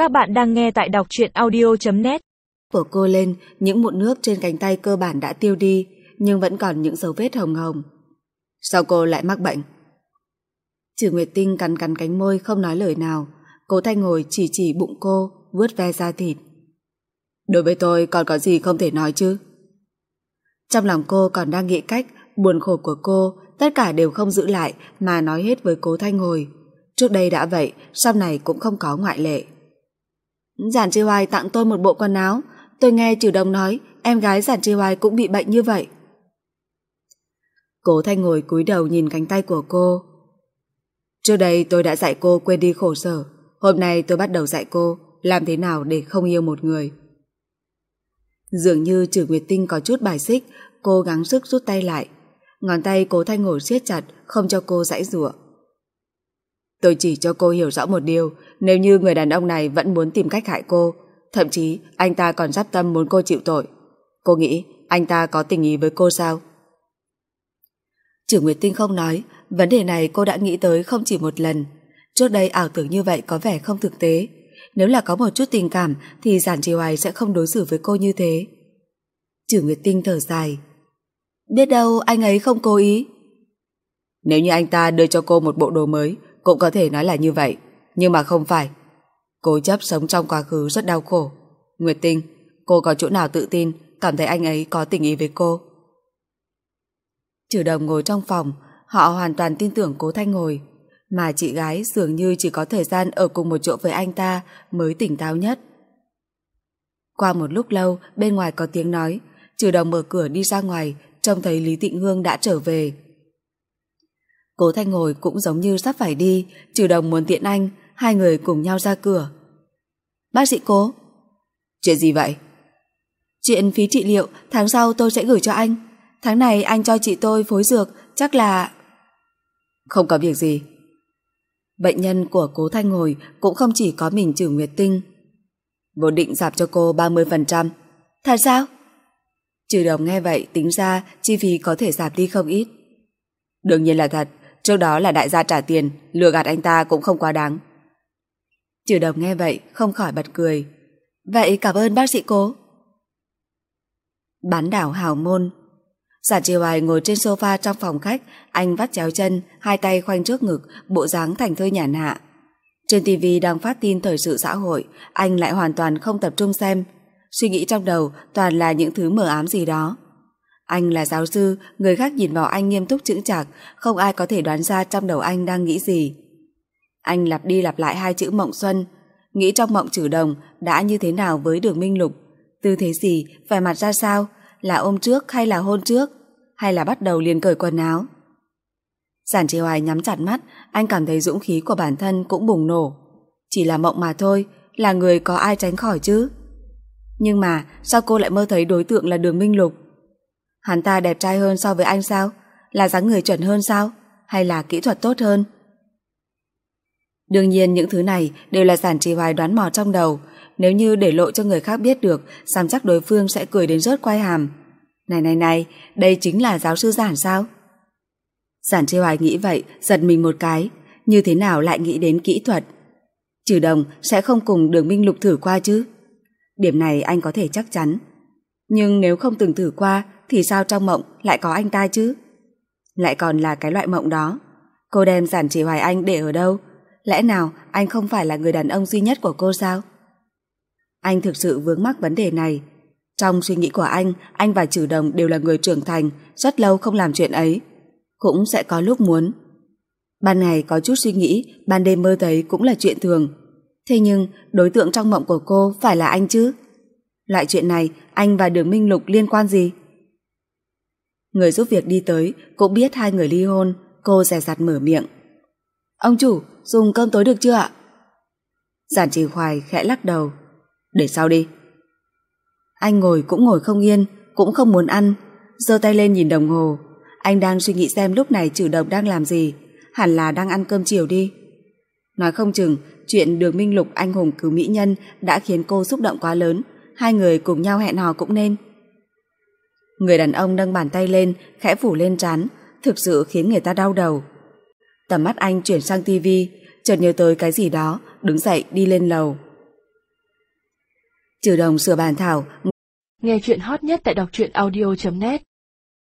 Các bạn đang nghe tại đọc truyện audio.net. Của cô lên, những mụn nước trên cánh tay cơ bản đã tiêu đi, nhưng vẫn còn những dấu vết hồng hồng. Sao cô lại mắc bệnh? Trừ Nguyệt Tinh cắn cắn cánh môi không nói lời nào. Cố Thanh ngồi chỉ bụng cô, vuốt ve da thịt. Đối với tôi còn có gì không thể nói chứ? Trong lòng cô còn đang nghĩ cách, buồn khổ của cô, tất cả đều không giữ lại mà nói hết với Cố Thanh ngồi. Trước đây đã vậy, sau này cũng không có ngoại lệ. Giản Chi Hoài tặng tôi một bộ quần áo. Tôi nghe Trừ Đồng nói em gái Giản Chi Hoài cũng bị bệnh như vậy. Cố Thanh ngồi cúi đầu nhìn cánh tay của cô. Trước đây tôi đã dạy cô quên đi khổ sở. Hôm nay tôi bắt đầu dạy cô làm thế nào để không yêu một người. Dường như Trừ Nguyệt Tinh có chút bài xích, cô gắng sức rút tay lại. Ngón tay Cố Thanh ngồi siết chặt, không cho cô giãy giụa. Tôi chỉ cho cô hiểu rõ một điều, nếu như người đàn ông này vẫn muốn tìm cách hại cô, thậm chí anh ta còn dắp tâm muốn cô chịu tội. Cô nghĩ anh ta có tình ý với cô sao? Trừ Nguyệt Tinh không nói, vấn đề này cô đã nghĩ tới không chỉ một lần. Trước đây ảo tưởng như vậy có vẻ không thực tế. Nếu là có một chút tình cảm thì Giản Chi Hoài sẽ không đối xử với cô như thế. Trừ Nguyệt Tinh thở dài. Biết đâu anh ấy không cố ý. Nếu như anh ta đưa cho cô một bộ đồ mới, cũng có thể nói là như vậy, nhưng mà không phải. Cố chấp sống trong quá khứ rất đau khổ. Nguyệt Tinh, cô có chỗ nào tự tin cảm thấy anh ấy có tình ý với cô? Trừ Đồng ngồi trong phòng, họ hoàn toàn tin tưởng Cố Thanh ngồi, mà chị gái dường như chỉ có thời gian ở cùng một chỗ với anh ta mới tỉnh táo nhất. Qua một lúc lâu, bên ngoài có tiếng nói. Trừ Đồng mở cửa đi ra ngoài, trông thấy Lý Tịnh Hương đã trở về. Cố Thanh ngồi cũng giống như sắp phải đi. Trừ Đồng muốn tiện anh, hai người cùng nhau ra cửa. Bác sĩ Cố. Chuyện gì vậy? Chuyện phí trị liệu tháng sau tôi sẽ gửi cho anh. Tháng này anh cho chị tôi phối dược, chắc là... Không có việc gì. Bệnh nhân của Cố Thanh ngồi cũng không chỉ có mình Trừ Nguyệt Tinh. Vốn định giảm cho cô 30%. Thật sao? Trừ Đồng nghe vậy tính ra chi phí có thể giảm đi không ít. Đương nhiên là thật. Trước đó là đại gia trả tiền, lừa gạt anh ta cũng không quá đáng. Trừ Đồng nghe vậy không khỏi bật cười. Vậy cảm ơn bác sĩ Cố. Bán đảo Hào Môn. Giản Chi Hoài ngồi trên sofa trong phòng khách, anh vắt chéo chân, hai tay khoanh trước ngực, bộ dáng thành thơi nhàn hạ. Trên tivi đang phát tin thời sự xã hội, anh lại hoàn toàn không tập trung xem. Suy nghĩ trong đầu toàn là những thứ mờ ám gì đó. Anh là giáo sư, người khác nhìn vào anh nghiêm túc chững chạc, không ai có thể đoán ra trong đầu anh đang nghĩ gì. Anh lặp đi lặp lại hai chữ Mộng Xuân, nghĩ trong mộng Trừ Đồng đã như thế nào với Đường Minh Lục, tư thế gì, vẻ mặt ra sao, là ôm trước hay là hôn trước, hay là bắt đầu liền cởi quần áo. Giản Chi Hoài nhắm chặt mắt, anh cảm thấy dũng khí của bản thân cũng bùng nổ. Chỉ là mộng mà thôi, là người có ai tránh khỏi chứ. Nhưng mà sao cô lại mơ thấy đối tượng là Đường Minh Lục? Hắn ta đẹp trai hơn so với anh sao? Là dáng người chuẩn hơn sao? Hay là kỹ thuật tốt hơn? Đương nhiên những thứ này đều là Giản Chi Hoài đoán mò trong đầu. Nếu như để lộ cho người khác biết được, dám chắc đối phương sẽ cười đến rớt quai hàm. Này, đây chính là giáo sư Giản sao? Giản Chi Hoài nghĩ vậy, giật mình một cái. Như thế nào lại nghĩ đến kỹ thuật? Trừ Đồng sẽ không cùng Đường Minh Lục thử qua chứ? Điểm này anh có thể chắc chắn. Nhưng nếu không từng thử qua thì sao trong mộng lại có anh ta chứ? Lại còn là cái loại mộng đó. Cô đem Giản Chi Hoài anh để ở đâu? Lẽ nào anh không phải là người đàn ông duy nhất của cô sao? Anh thực sự vướng mắc vấn đề này. Trong suy nghĩ của anh và Trừ Đồng đều là người trưởng thành, rất lâu không làm chuyện ấy. Cũng sẽ có lúc muốn. Ban ngày có chút suy nghĩ, ban đêm mơ thấy cũng là chuyện thường. Thế nhưng đối tượng trong mộng của cô phải là anh chứ? Loại chuyện này anh và Đường Minh Lục liên quan gì? Người giúp việc đi tới cũng biết hai người ly hôn. Cô dè dặt mở miệng. Ông chủ, dùng cơm tối được chưa ạ? Giản Chi Hoài khẽ lắc đầu. Để sau đi. Anh ngồi cũng ngồi không yên, cũng không muốn ăn, giơ tay lên nhìn đồng hồ. Anh đang suy nghĩ xem lúc này Trừ Đồng đang làm gì. Hẳn là đang ăn cơm chiều đi. Nói không chừng chuyện Đường Minh Lục anh hùng cứu mỹ nhân đã khiến cô xúc động quá lớn. Hai người cùng nhau hẹn hò cũng nên. Người đàn ông nâng bàn tay lên, khẽ phủ lên trán, thực sự khiến người ta đau đầu. Tầm mắt anh chuyển sang tivi, chợt nhớ tới cái gì đó, đứng dậy đi lên lầu. Trừ Đồng sửa bàn thảo. Nghe chuyện hot nhất tại đọc truyện audio.net